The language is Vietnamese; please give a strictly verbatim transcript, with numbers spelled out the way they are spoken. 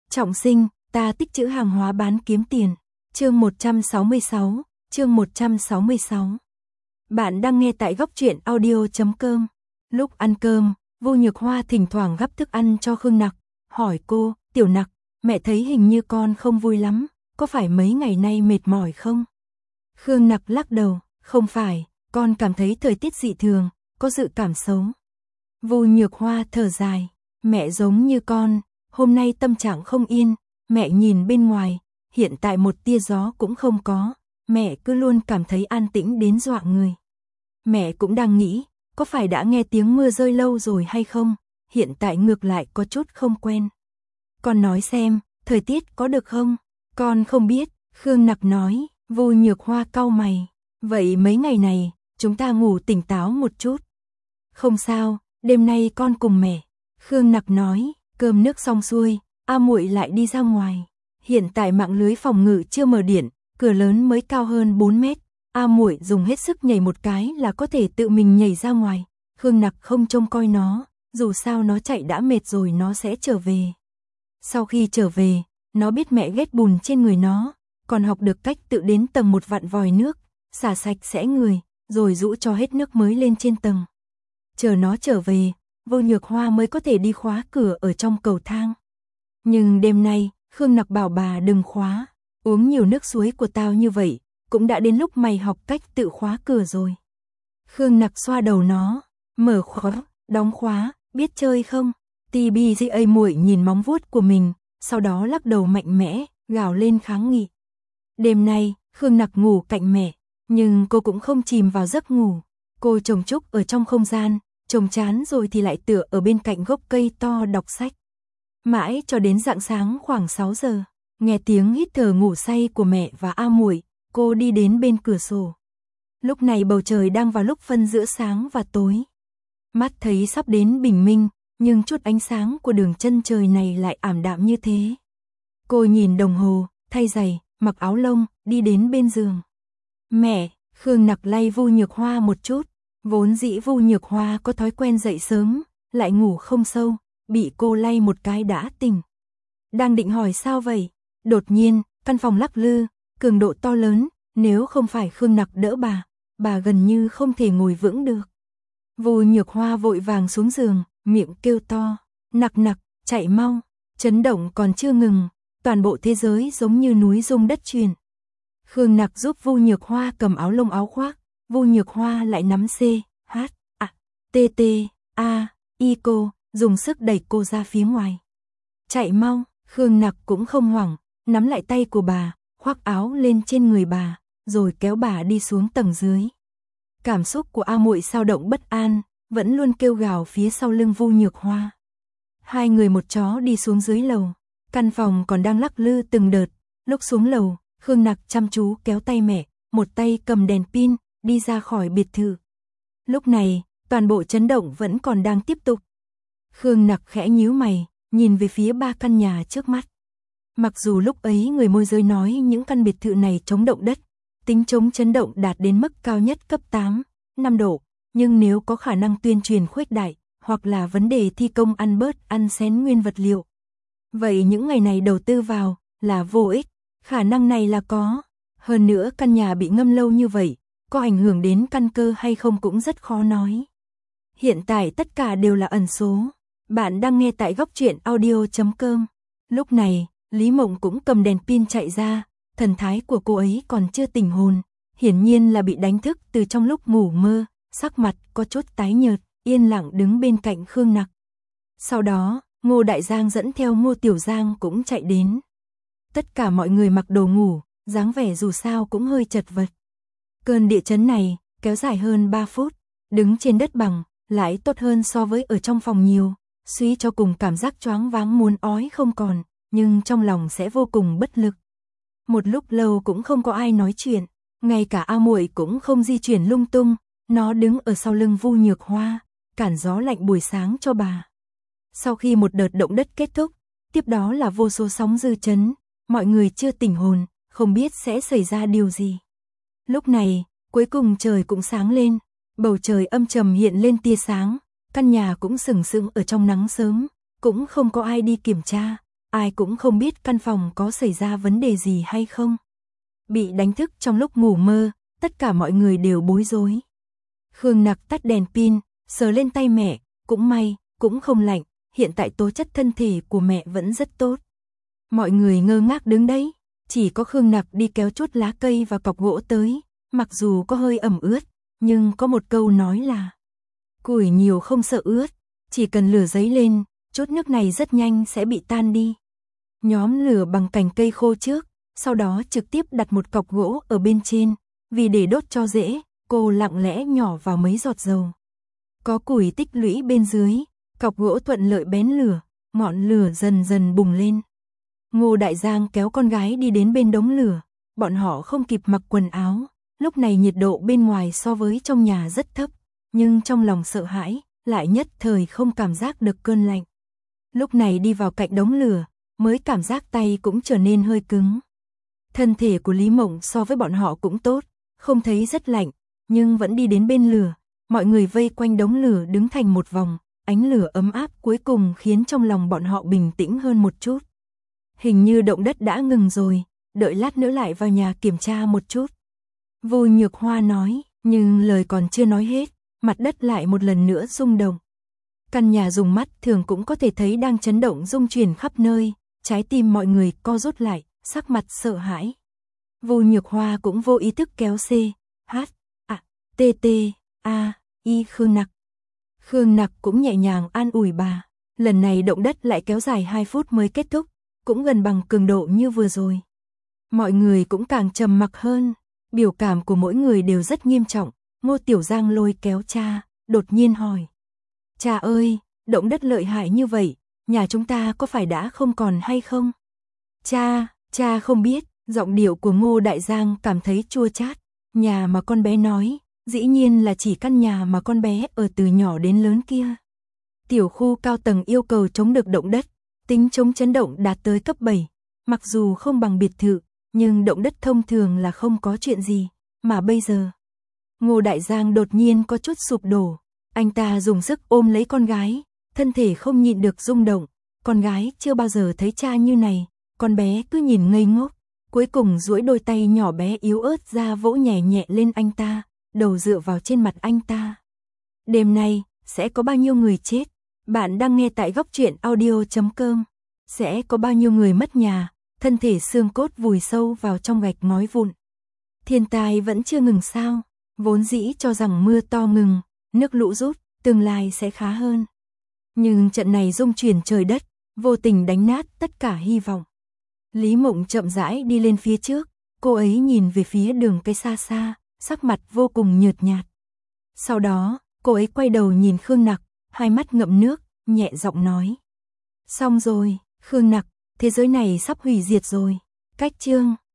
Trọng sinh, ta tích trữ hàng hóa bán kiếm tiền. Chương một trăm sáu mươi sáu, chương một trăm sáu mươi sáu. Bạn đang nghe tại góc truyện audio chấm com. Lúc ăn cơm, Vu Nhược Hoa thỉnh thoảng gắp thức ăn cho Khương Nặc, hỏi cô, "Tiểu Nặc, mẹ thấy hình như con không vui lắm, có phải mấy ngày nay mệt mỏi không?" Khương Nặc lắc đầu, "Không phải, con cảm thấy thời tiết dị thường, có dự cảm xấu." Vu Nhược Hoa thở dài, "Mẹ giống như con, hôm nay tâm trạng không yên, mẹ nhìn bên ngoài, hiện tại một tia gió cũng không có, mẹ cứ luôn cảm thấy an tĩnh đến dọa người. Mẹ cũng đang nghĩ, có phải đã nghe tiếng mưa rơi lâu rồi hay không, hiện tại ngược lại có chút không quen. Con nói xem, thời tiết có được không?" "Con không biết," Khương Nặc nói. Vu Nhược Hoa cau mày, "Vậy mấy ngày này, chúng ta ngủ tỉnh táo một chút." "Không sao, đêm nay con cùng mẹ." Khương Nặc nói. Cơm nước xong xuôi, A Muội lại đi ra ngoài. Hiện tại mạng lưới phòng ngự chưa mở điện, cửa lớn mới cao hơn bốn mét. A Muội dùng hết sức nhảy một cái là có thể tự mình nhảy ra ngoài. Khương Nặc không trông coi nó, dù sao nó chạy đã mệt rồi nó sẽ trở về. Sau khi trở về, nó biết mẹ ghét bùn trên người nó, còn học được cách tự đến tầng một vặn vòi nước, xả sạch sẽ người, rồi rũ cho hết nước mới lên trên tầng. Chờ nó trở về, Vu Nhược Hoa mới có thể đi khóa cửa ở trong cầu thang. Nhưng đêm nay, Khương Nặc bảo bà đừng khóa, uống nhiều nước suối của tao như vậy, cũng đã đến lúc mày học cách tự khóa cửa rồi. Khương Nặc xoa đầu nó, mở khóa, đóng khóa, biết chơi không? tê bê giê a Muội nhìn móng vuốt của mình, sau đó lắc đầu mạnh mẽ, gào lên kháng nghị. Đêm nay, Khương Nặc ngủ cạnh mẹ, nhưng cô cũng không chìm vào giấc ngủ. Cô chồng chúc ở trong không gian, chồng chán rồi thì lại tựa ở bên cạnh gốc cây to đọc sách. Mãi cho đến rạng sáng khoảng sáu giờ, nghe tiếng hít thở ngủ say của mẹ và A Muội, cô đi đến bên cửa sổ. Lúc này bầu trời đang vào lúc phân giữa sáng và tối. Mắt thấy sắp đến bình minh, nhưng chút ánh sáng của đường chân trời này lại ảm đạm như thế. Cô nhìn đồng hồ, thay giày, mặc áo lông, đi đến bên giường. "Mẹ," Khương Nặc lay Vu Nhược Hoa một chút. Vốn dĩ Vu Nhược Hoa có thói quen dậy sớm, lại ngủ không sâu, bị cô lay một cái đã tỉnh. Đang định hỏi sao vậy, đột nhiên, căn phòng lắc lư, cường độ to lớn, nếu không phải Khương Nặc đỡ bà, bà gần như không thể ngồi vững được. Vu Nhược Hoa vội vàng xuống giường, miệng kêu to, "Nặc Nặc, chạy mau." Chấn động còn chưa ngừng, toàn bộ thế giới giống như núi rung đất chuyển. Khương Nặc giúp Vu Nhược Hoa cầm áo lông áo khoác, Vu Nhược Hoa lại nắm C, H, A, T, T, A, I cô, dùng sức đẩy cô ra phía ngoài. "Chạy mau." Khương Nặc cũng không hoảng, nắm lại tay của bà, khoác áo lên trên người bà, rồi kéo bà đi xuống tầng dưới. Cảm xúc của A Muội xao động bất an, vẫn luôn kêu gào phía sau lưng Vu Nhược Hoa. Hai người một chó đi xuống dưới lầu, căn phòng còn đang lắc lư từng đợt. Lúc xuống lầu, Khương Nặc chăm chú kéo tay mẹ, một tay cầm đèn pin, đi ra khỏi biệt thự. Lúc này, toàn bộ chấn động vẫn còn đang tiếp tục. Khương Nặc khẽ nhíu mày, nhìn về phía ba căn nhà trước mắt. Mặc dù lúc ấy người môi giới nói những căn biệt thự này chống động đất, tính chống chấn động đạt đến mức cao nhất cấp tám, năm độ, nhưng nếu có khả năng tuyên truyền khuếch đại, hoặc là vấn đề thi công ăn bớt ăn xén nguyên vật liệu, vậy những ngày này đầu tư vào là vô ích, khả năng này là có. Hơn nữa căn nhà bị ngâm lâu như vậy, có ảnh hưởng đến căn cơ hay không cũng rất khó nói. Hiện tại tất cả đều là ẩn số. Bạn đang nghe tại góc truyện audio chấm com. Lúc này, Lý Mộng cũng cầm đèn pin chạy ra, thần thái của cô ấy còn chưa tỉnh hồn, hiển nhiên là bị đánh thức từ trong lúc ngủ mơ, sắc mặt có chút tái nhợt, yên lặng đứng bên cạnh Khương Nặc. Sau đó, Ngô Đại Giang dẫn theo Ngô Tiểu Giang cũng chạy đến. Tất cả mọi người mặc đồ ngủ, dáng vẻ dù sao cũng hơi chật vật. Cơn địa chấn này kéo dài hơn ba phút, đứng trên đất bằng lại tốt hơn so với ở trong phòng nhiều, suy cho cùng cảm giác choáng váng muốn ói không còn, nhưng trong lòng sẽ vô cùng bất lực. Một lúc lâu cũng không có ai nói chuyện, ngay cả A Muội cũng không di chuyển lung tung, nó đứng ở sau lưng Vu Nhược Hoa, cản gió lạnh buổi sáng cho bà. Sau khi một đợt động đất kết thúc, tiếp đó là vô số sóng dư chấn, mọi người chưa tỉnh hồn, không biết sẽ xảy ra điều gì. Lúc này, cuối cùng trời cũng sáng lên, bầu trời âm trầm hiện lên tia sáng, căn nhà cũng sừng sững ở trong nắng sớm, cũng không có ai đi kiểm tra, ai cũng không biết căn phòng có xảy ra vấn đề gì hay không. Bị đánh thức trong lúc ngủ mơ, tất cả mọi người đều bối rối. Khương Nặc tắt đèn pin, sờ lên tay mẹ, cũng may, cũng không lạnh, hiện tại tố chất thân thể của mẹ vẫn rất tốt. Mọi người ngơ ngác đứng đấy, chỉ có Khương Nặc đi kéo chút lá cây và cọc gỗ tới, mặc dù có hơi ẩm ướt, nhưng có một câu nói là củi nhiều không sợ ướt, chỉ cần lửa giấy lên, chút nước này rất nhanh sẽ bị tan đi. Nhóm lửa bằng cành cây khô trước, sau đó trực tiếp đặt một cọc gỗ ở bên trên, vì để đốt cho dễ, cô lặng lẽ nhỏ vào mấy giọt dầu. Có củi tích lũy bên dưới, cọc gỗ thuận lợi bén lửa, ngọn lửa dần dần bùng lên. Ngô Đại Giang kéo con gái đi đến bên đống lửa, bọn họ không kịp mặc quần áo, lúc này nhiệt độ bên ngoài so với trong nhà rất thấp, nhưng trong lòng sợ hãi, lại nhất thời không cảm giác được cơn lạnh. Lúc này đi vào cạnh đống lửa, mới cảm giác tay cũng trở nên hơi cứng. Thân thể của Lý Mộng so với bọn họ cũng tốt, không thấy rất lạnh, nhưng vẫn đi đến bên lửa, mọi người vây quanh đống lửa đứng thành một vòng, ánh lửa ấm áp cuối cùng khiến trong lòng bọn họ bình tĩnh hơn một chút. Hình như động đất đã ngừng rồi, đợi lát nữa lại vào nhà kiểm tra một chút. Vô Nhược Hoa nói, nhưng lời còn chưa nói hết, mặt đất lại một lần nữa rung động. Căn nhà dùng mắt thường cũng có thể thấy đang chấn động rung chuyển khắp nơi, trái tim mọi người co rút lại, sắc mặt sợ hãi. Vô Nhược Hoa cũng vô ý thức kéo C, H, A, T, T, A, I Khương Nặc. Khương Nặc cũng nhẹ nhàng an ủi bà, lần này động đất lại kéo dài hai phút mới kết thúc, cũng gần bằng cường độ như vừa rồi. Mọi người cũng càng trầm mặc hơn, biểu cảm của mỗi người đều rất nghiêm trọng. Ngô Tiểu Giang lôi kéo cha, đột nhiên hỏi. Cha ơi, động đất lợi hại như vậy, nhà chúng ta có phải đã không còn hay không? Cha, cha không biết, giọng điệu của Ngô Đại Giang cảm thấy chua chát. Nhà mà con bé nói, dĩ nhiên là chỉ căn nhà mà con bé ở từ nhỏ đến lớn kia. Tiểu khu cao tầng yêu cầu chống được động đất, tính chống chấn động đạt tới cấp bảy. Mặc dù không bằng biệt thự, nhưng động đất thông thường là không có chuyện gì, mà bây giờ. Ngô Đại Giang đột nhiên có chút sụp đổ, anh ta dùng sức ôm lấy con gái, thân thể không nhịn được rung động, con gái chưa bao giờ thấy cha như này, con bé cứ nhìn ngây ngốc, cuối cùng duỗi đôi tay nhỏ bé yếu ớt ra vỗ nhẹ nhẹ lên anh ta, đầu dựa vào trên mặt anh ta. Đêm nay, sẽ có bao nhiêu người chết? Bạn đang nghe tại góc truyện audio chấm com. Sẽ có bao nhiêu người mất nhà, thân thể xương cốt vùi sâu vào trong gạch ngói vụn. Thiên tai vẫn chưa ngừng sao? Vốn dĩ cho rằng mưa to ngừng, nước lũ rút, tương lai sẽ khá hơn. Nhưng trận này rung chuyển trời đất, vô tình đánh nát tất cả hy vọng. Lý Mộng chậm rãi đi lên phía trước, cô ấy nhìn về phía đường cây xa xa, sắc mặt vô cùng nhợt nhạt. Sau đó, cô ấy quay đầu nhìn Khương Nặc, hai mắt ngậm nước, nhẹ giọng nói. Xong rồi, Khương Nặc, thế giới này sắp hủy diệt rồi. Cách chương